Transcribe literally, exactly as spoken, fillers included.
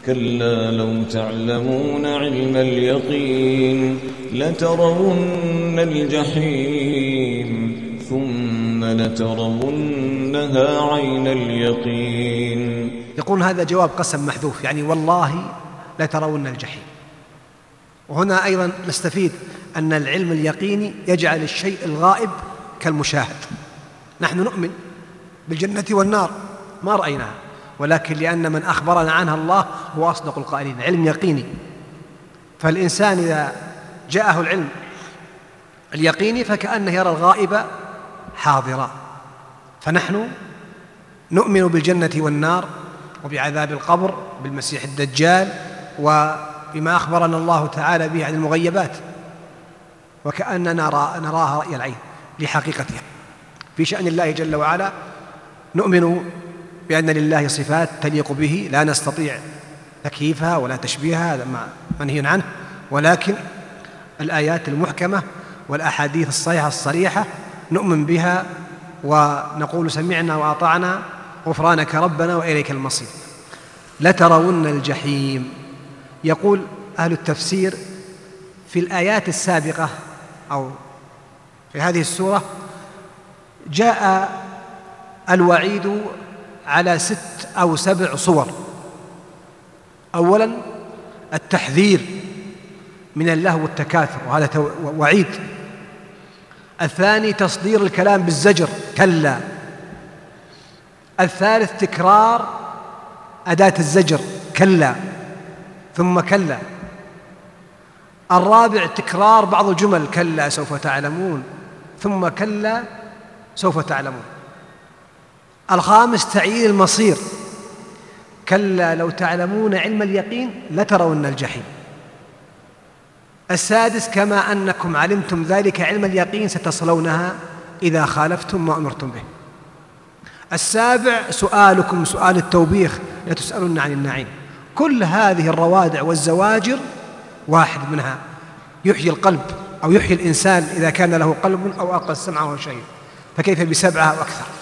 كلا لو تعلمون علم اليقين لترون الجحيم ثم لترونها عين اليقين. يقول هذا جواب قسم محذوف، يعني والله لترون الجحيم. وهنا أيضا نستفيد أن العلم اليقيني يجعل الشيء الغائب كالمشاهد. نحن نؤمن بالجنة والنار ما رأيناها، ولكن لأن من أخبرنا عنها الله هو أصدق القائلين، علم يقيني. فالإنسان إذا جاءه العلم اليقيني فكأنه يرى الغائب حاضرا. فنحن نؤمن بالجنة والنار وبعذاب القبر، بالمسيح الدجال، وبما أخبرنا الله تعالى به عن المغيبات، وكأننا نرى نراها رأي العين لحقيقتها. في شأن الله جل وعلا نؤمن بأن لله صفات تليق به لا نستطيع تكييفها ولا تشبيهها، هذا منهي عنه، ولكن الآيات المحكمة والأحاديث الصحيحة الصريحة نؤمن بها ونقول سمعنا وأطعنا غفرانك ربنا وإليك المصير. لترون الجحيم. يقول أهل التفسير في الآيات السابقة أو في هذه السورة جاء الوعيد على ست أو سبع صور. أولا التحذير من اللهو والتكاثر، وهذا وعيد. الثاني تصدير الكلام بالزجر، كلا. الثالث تكرار أداة الزجر، كلا ثم كلا. الرابع تكرار بعض الجمل، كلا سوف تعلمون ثم كلا سوف تعلمون. الخامس تعيين المصير، كلا لو تعلمون علم اليقين لترون الجحيم. السادس كما أنكم علمتم ذلك علم اليقين ستصلونها إذا خالفتم ما أمرتم به. السابع سؤالكم سؤال التوبيخ لتسألن عن النعيم. كل هذه الروادع والزواجر واحد منها يحيي القلب أو يحيي الإنسان إذا كان له قلب أو ألقى السمع وهو شهيد، فكيف بسبعة أو أكثر.